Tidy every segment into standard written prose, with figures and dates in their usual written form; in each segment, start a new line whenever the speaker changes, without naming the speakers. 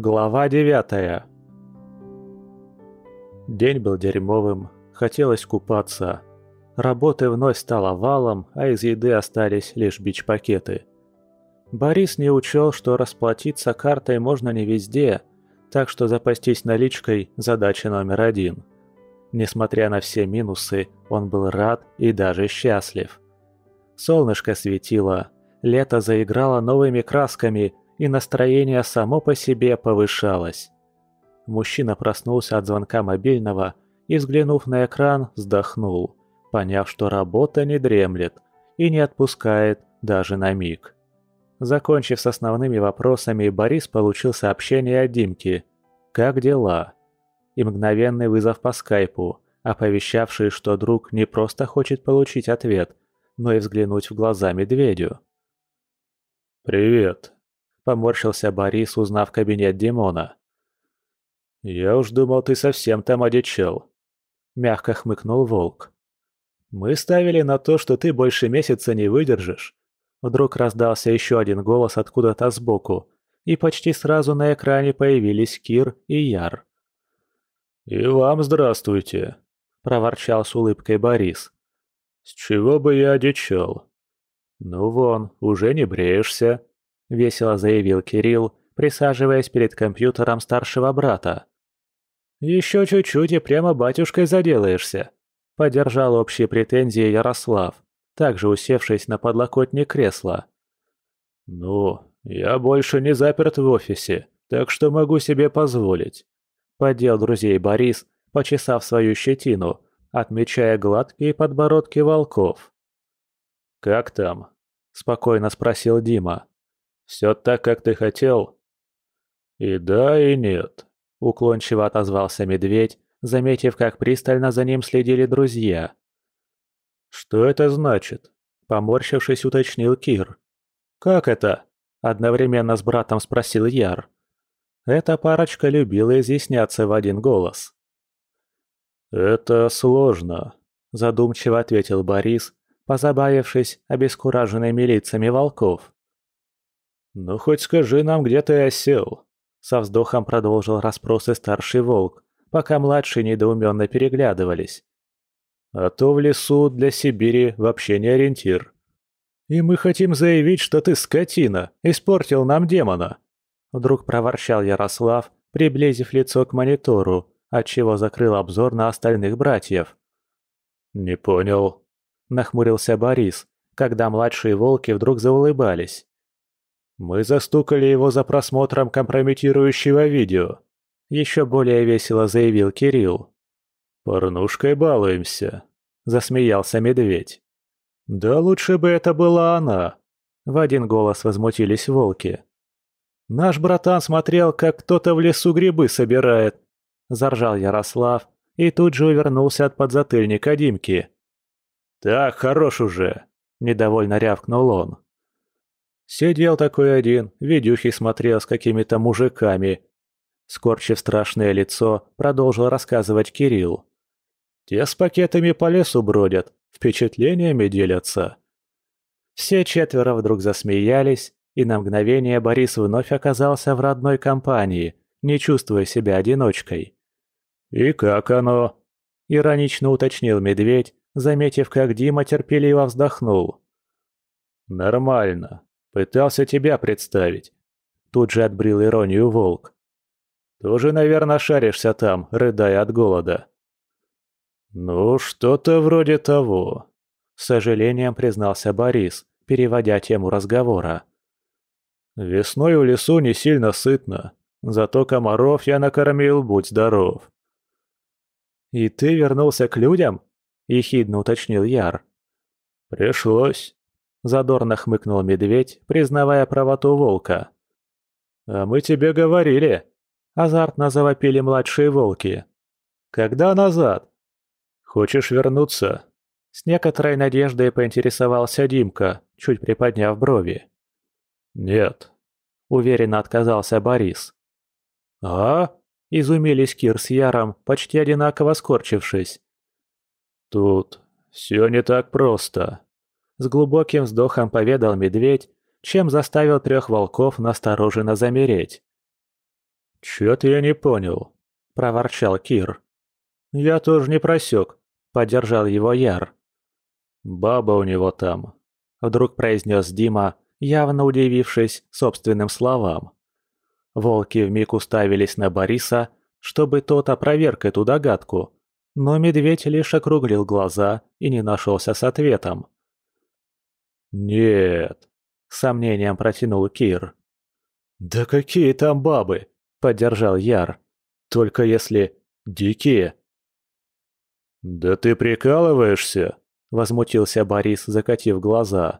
Глава 9. День был дерьмовым, хотелось купаться. Работы вновь стало валом, а из еды остались лишь бич-пакеты. Борис не учел, что расплатиться картой можно не везде, так что запастись наличкой – задача номер один. Несмотря на все минусы, он был рад и даже счастлив. Солнышко светило, лето заиграло новыми красками, и настроение само по себе повышалось. Мужчина проснулся от звонка мобильного и, взглянув на экран, вздохнул, поняв, что работа не дремлет и не отпускает даже на миг. Закончив с основными вопросами, Борис получил сообщение от Димки «Как дела?» и мгновенный вызов по скайпу, оповещавший, что друг не просто хочет получить ответ, но и взглянуть в глаза медведю. «Привет», — поморщился Борис, узнав кабинет Димона. «Я уж думал, ты совсем там одичал», — мягко хмыкнул Волк. «Мы ставили на то, что ты больше месяца не выдержишь». Вдруг раздался еще один голос откуда-то сбоку, и почти сразу на экране появились Кир и Яр. «И вам здравствуйте», — проворчал с улыбкой Борис. «С чего бы я одичал?» «Ну вон, уже не бреешься», — весело заявил Кирилл, присаживаясь перед компьютером старшего брата. «Еще чуть-чуть и прямо батюшкой заделаешься», — поддержал общие претензии Ярослав, также усевшись на подлокотник кресла. «Ну, я больше не заперт в офисе, так что могу себе позволить», — поддел друзей Борис, почесав свою щетину, отмечая гладкие подбородки волков. «Как там?» — спокойно спросил Дима. «Все так, как ты хотел?» «И да, и нет», — уклончиво отозвался медведь, заметив, как пристально за ним следили друзья. «Что это значит?» — поморщившись, уточнил Кир. «Как это?» — одновременно с братом спросил Яр. Эта парочка любила изъясняться в один голос. «Это сложно», — задумчиво ответил Борис, позабавившись обескураженными лицами волков. «Ну хоть скажи нам, где ты осел», — со вздохом продолжил расспросы старший волк, пока младшие недоуменно переглядывались. «А то в лесу для Сибири вообще не ориентир. И мы хотим заявить, что ты, скотина, испортил нам демона», — вдруг проворчал Ярослав, приблизив лицо к монитору, отчего закрыл обзор на остальных братьев. «Не понял», — нахмурился Борис, когда младшие волки вдруг заулыбались. «Мы застукали его за просмотром компрометирующего видео», — еще более весело заявил Кирилл. «Порнушкой балуемся», — засмеялся медведь. «Да лучше бы это была она», — в один голос возмутились волки. «Наш братан смотрел, как кто-то в лесу грибы собирает», — заржал Ярослав и тут же увернулся от подзатыльника Димки. «Так, хорош уже», — недовольно рявкнул он. Сидел такой один, видюхи смотрел с какими-то мужиками. Скорчив страшное лицо, продолжил рассказывать Кирилл. Те с пакетами по лесу бродят, впечатлениями делятся. Все четверо вдруг засмеялись, и на мгновение Борис вновь оказался в родной компании, не чувствуя себя одиночкой. «И как оно?» – иронично уточнил медведь, заметив, как Дима терпеливо вздохнул. «Нормально. Пытался тебя представить». Тут же отбрил иронию волк. «Тоже, наверное, шаришься там, рыдая от голода». «Ну, что-то вроде того», — с сожалением признался Борис, переводя тему разговора. «Весной в лесу не сильно сытно, зато комаров я накормил, будь здоров». «И ты вернулся к людям?» — ехидно уточнил Яр. «Пришлось», — задорно хмыкнул медведь, признавая правоту волка. «А мы тебе говорили», — азартно завопили младшие волки. «Когда назад?» «Хочешь вернуться?» С некоторой надеждой поинтересовался Димка, чуть приподняв брови. «Нет», — уверенно отказался Борис. «А?» — изумились Кир с Яром, почти одинаково скорчившись. «Тут все не так просто», — с глубоким вздохом поведал медведь, чем заставил трех волков настороженно замереть. «Чё-то я не понял», — проворчал Кир. «Я тоже не просек», — поддержал его Яр. «Баба у него там», — вдруг произнес Дима, явно удивившись собственным словам. Волки вмиг уставились на Бориса, чтобы тот опроверг эту догадку, но медведь лишь округлил глаза и не нашелся с ответом. «Нет», — с сомнением протянул Кир. «Да какие там бабы?» — поддержал Яр. «Только если дикие». «Да ты прикалываешься?» — возмутился Борис, закатив глаза.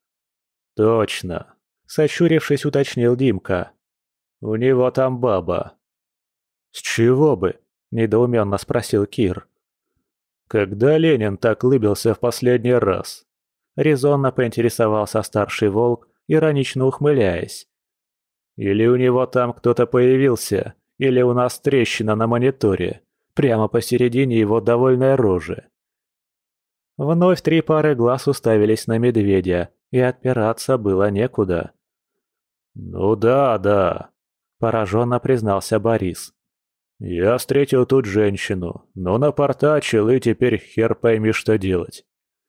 «Точно», — сощурившись, уточнил Димка. «У него там баба». «С чего бы?» – недоуменно спросил Кир. «Когда Ленин так лыбился в последний раз?» Резонно поинтересовался старший волк, иронично ухмыляясь. «Или у него там кто-то появился, или у нас трещина на мониторе, прямо посередине его довольной рожи». Вновь 3 пары глаз уставились на медведя, и отпираться было некуда. «Ну да», – пораженно признался Борис. «Я встретил тут женщину, но напортачил, и теперь хер пойми, что делать».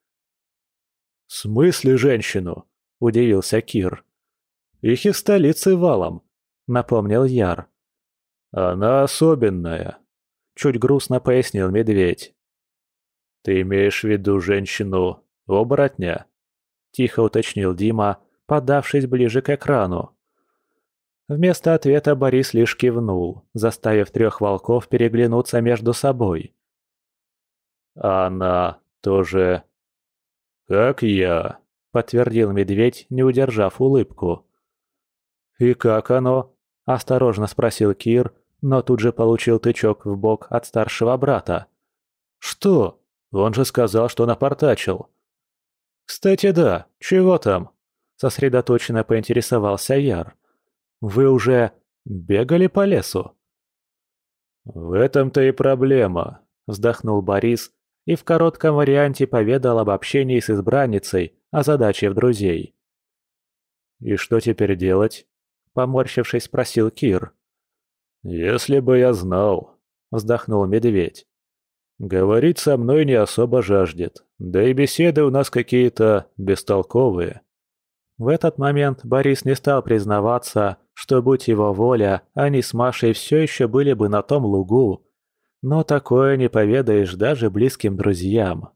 «В смысле женщину?» – удивился Кир. «Их из столицы валом», – напомнил Яр. «Она особенная», – чуть грустно пояснил медведь. «Ты имеешь в виду женщину-оборотня?» – тихо уточнил Дима, подавшись ближе к экрану. Вместо ответа Борис лишь кивнул, заставив 3 волков переглянуться между собой. «А она тоже...» «Как я», — подтвердил медведь, не удержав улыбку. «И как оно?» — осторожно спросил Кир, но тут же получил тычок в бок от старшего брата. «Что? Он же сказал, что напортачил». «Кстати, да, чего там?» — сосредоточенно поинтересовался Яр. «Вы уже бегали по лесу?» «В этом-то и проблема», — вздохнул Борис и в коротком варианте поведал об общении с избранницей, озадачив друзей. «И что теперь делать?» — поморщившись, спросил Кир. «Если бы я знал», — вздохнул медведь. «Говорить со мной не особо жаждет, да и беседы у нас какие-то бестолковые». В этот момент Борис не стал признаваться, что, будь его воля, они с Машей все еще были бы на том лугу, но такое не поведаешь даже близким друзьям.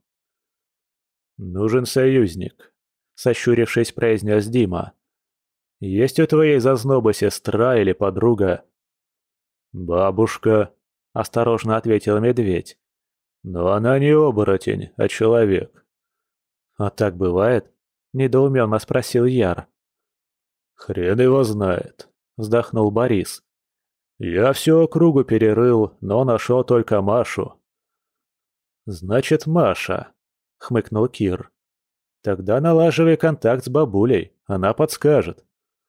«Нужен союзник», — сощурившись, произнес Дима. «Есть у твоей зазнобы сестра или подруга?» «Бабушка», — осторожно ответил медведь. «Но она не оборотень, а человек». «А так бывает?» — недоуменно спросил Яр. «Хрен его знает», — вздохнул Борис. «Я всю округу перерыл, но нашел только Машу». «Значит, Маша», — хмыкнул Кир. «Тогда налаживай контакт с бабулей, она подскажет».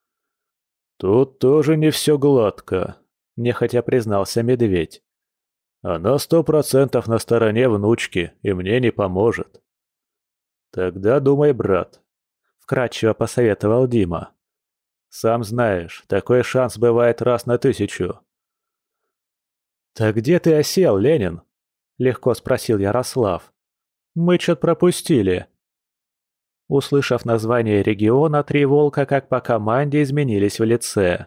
«Тут тоже не все гладко», — нехотя признался медведь. «Она 100% на стороне внучки и мне не поможет». «Тогда думай, брат», — вкратчиво посоветовал Дима. «Сам знаешь, такой шанс бывает раз на 1000». «Так где ты осел, Ленин?» — легко спросил Ярослав. «Мы чё-то пропустили». Услышав название региона, 3 волка как по команде изменились в лице.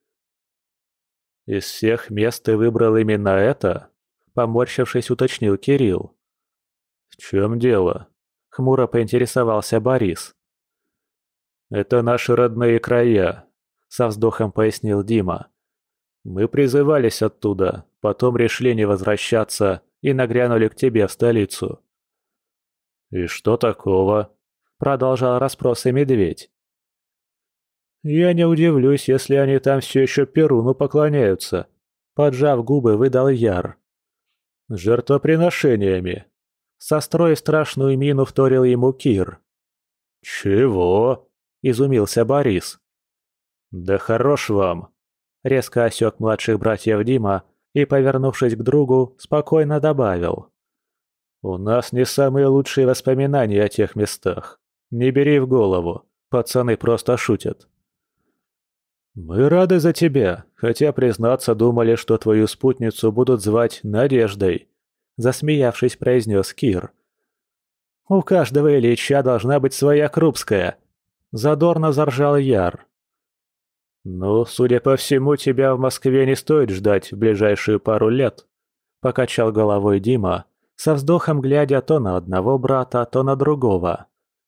«Из всех мест ты выбрал именно это?» — поморщившись, уточнил Кирилл. «В чем дело?» — хмуро поинтересовался Борис. «Это наши родные края», — со вздохом пояснил Дима. «Мы призывались оттуда, потом решили не возвращаться и нагрянули к тебе в столицу». «И что такого?» — продолжал расспросы медведь. «Я не удивлюсь, если они там все еще Перуну поклоняются», — поджав губы, выдал Яр. «Жертвоприношениями», — состроив страшную мину, вторил ему Кир. «Чего?» — изумился Борис. «Да хорош вам!» — резко осек младших братьев Дима и, повернувшись к другу, спокойно добавил. «У нас не самые лучшие воспоминания о тех местах. Не бери в голову, пацаны просто шутят». «Мы рады за тебя, хотя, признаться, думали, что твою спутницу будут звать Надеждой», — засмеявшись, произнес Кир. «У каждого Ильича должна быть своя Крупская», — задорно заржал Яр. «Ну, судя по всему, тебя в Москве не стоит ждать в ближайшую пару лет», — покачал головой Дима, со вздохом глядя то на одного брата, то на другого.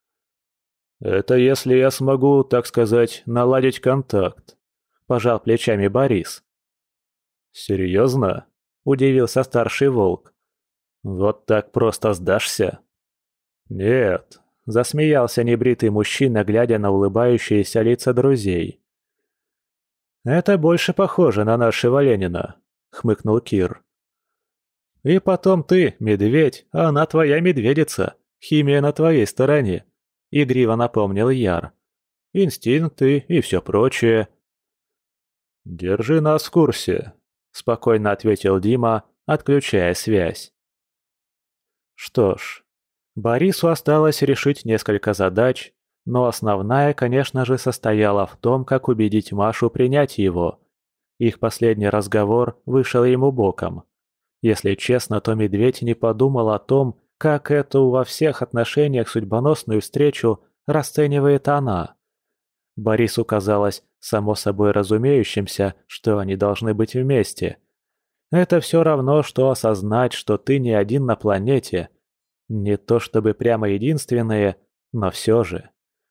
«Это если я смогу, так сказать, наладить контакт», – пожал плечами Борис. «Серьезно?» – удивился старший волк. «Вот так просто сдашься?» «Нет», – засмеялся небритый мужчина, глядя на улыбающиеся лица друзей. «Это больше похоже на нашего Ленина», – хмыкнул Кир. «И потом ты, медведь, а она твоя медведица, химия на твоей стороне», – игриво напомнил Яр. «Инстинкты и все прочее». «Держи нас в курсе», – спокойно ответил Дима, отключая связь. Что ж, Борису осталось решить несколько задач, но основная, конечно же, состояла в том, как убедить Машу принять его. Их последний разговор вышел ему боком. Если честно, то медведь не подумал о том, как эту во всех отношениях судьбоносную встречу расценивает она. Борису казалось само собой разумеющимся, что они должны быть вместе. Это все равно, что осознать, что ты не один на планете. Не то чтобы прямо единственные, но все же.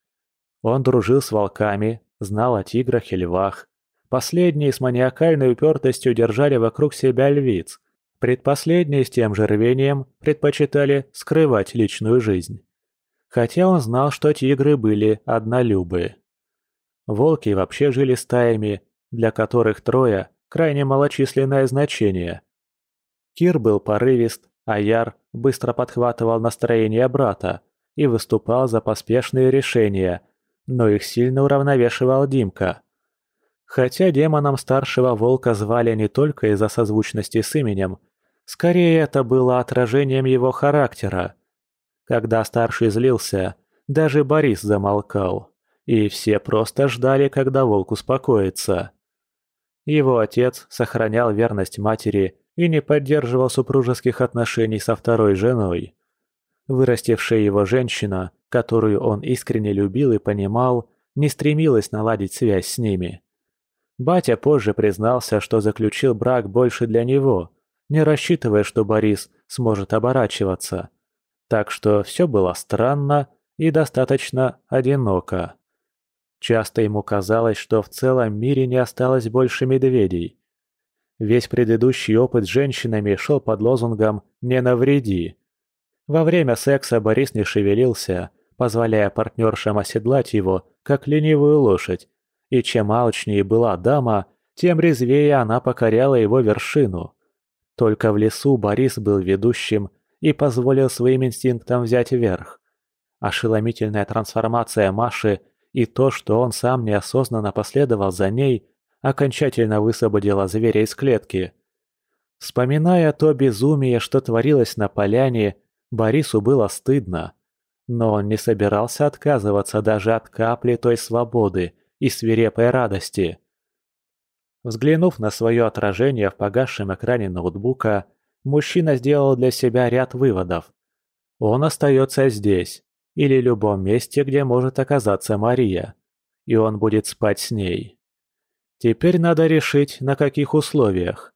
Он дружил с волками, знал о тиграх и львах. Последние с маниакальной упертостью держали вокруг себя львиц. Предпоследние с тем же рвением предпочитали скрывать личную жизнь. Хотя он знал, что тигры были однолюбы. Волки вообще жили стаями, для которых трое – крайне малочисленное значение. Кир был порывист, а Яр быстро подхватывал настроение брата и выступал за поспешные решения, но их сильно уравновешивал Димка. Хотя демоном старшего волка звали не только из-за созвучности с именем, скорее это было отражением его характера. Когда старший злился, даже Борис замолкал. И все просто ждали, когда волк успокоится. Его отец сохранял верность матери и не поддерживал супружеских отношений со второй женой. Вырастившая его женщина, которую он искренне любил и понимал, не стремилась наладить связь с ними. Батя позже признался, что заключил брак больше для него, не рассчитывая, что Борис сможет оборачиваться. Так что все было странно и достаточно одиноко. Часто ему казалось, что в целом мире не осталось больше медведей. Весь предыдущий опыт с женщинами шел под лозунгом «не навреди». Во время секса Борис не шевелился, позволяя партнершам оседлать его, как ленивую лошадь, и чем алчнее была дама, тем резвее она покоряла его вершину. Только в лесу Борис был ведущим и позволил своим инстинктам взять верх. Ошеломительная трансформация Маши и то, что он сам неосознанно последовал за ней, окончательно высвободило зверя из клетки. Вспоминая то безумие, что творилось на поляне, Борису было стыдно. Но он не собирался отказываться даже от капли той свободы и свирепой радости. Взглянув на свое отражение в погасшем экране ноутбука, мужчина сделал для себя ряд выводов. Он остается здесь, или любом месте, где может оказаться Мария, и он будет спать с ней. Теперь надо решить, на каких условиях.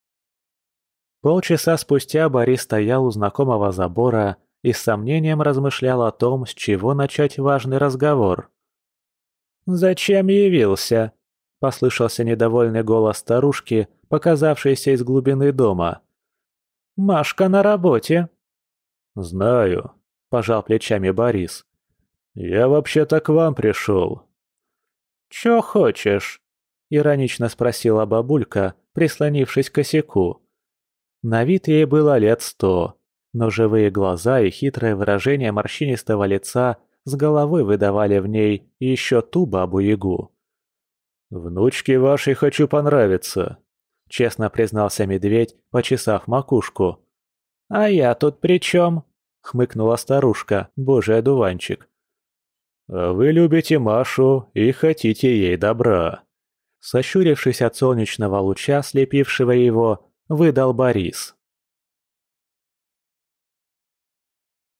Полчаса спустя Борис стоял у знакомого забора и с сомнением размышлял о том, с чего начать важный разговор. «Зачем явился?» – послышался недовольный голос старушки, показавшейся из глубины дома. «Машка на работе». «Знаю», – пожал плечами Борис. «Я вообще-то к вам пришел». «Чё хочешь?» – иронично спросила бабулька, прислонившись к косяку. На вид ей было лет 100, но живые глаза и хитрое выражение морщинистого лица с головой выдавали в ней еще ту бабу-ягу. «Внучке вашей хочу понравиться», – честно признался медведь, почесав макушку. «А я тут при чем?» – хмыкнула старушка, божий одуванчик. «А вы любите Машу и хотите ей добра», Сощурившись от солнечного луча, слепившего его, выдал Борис.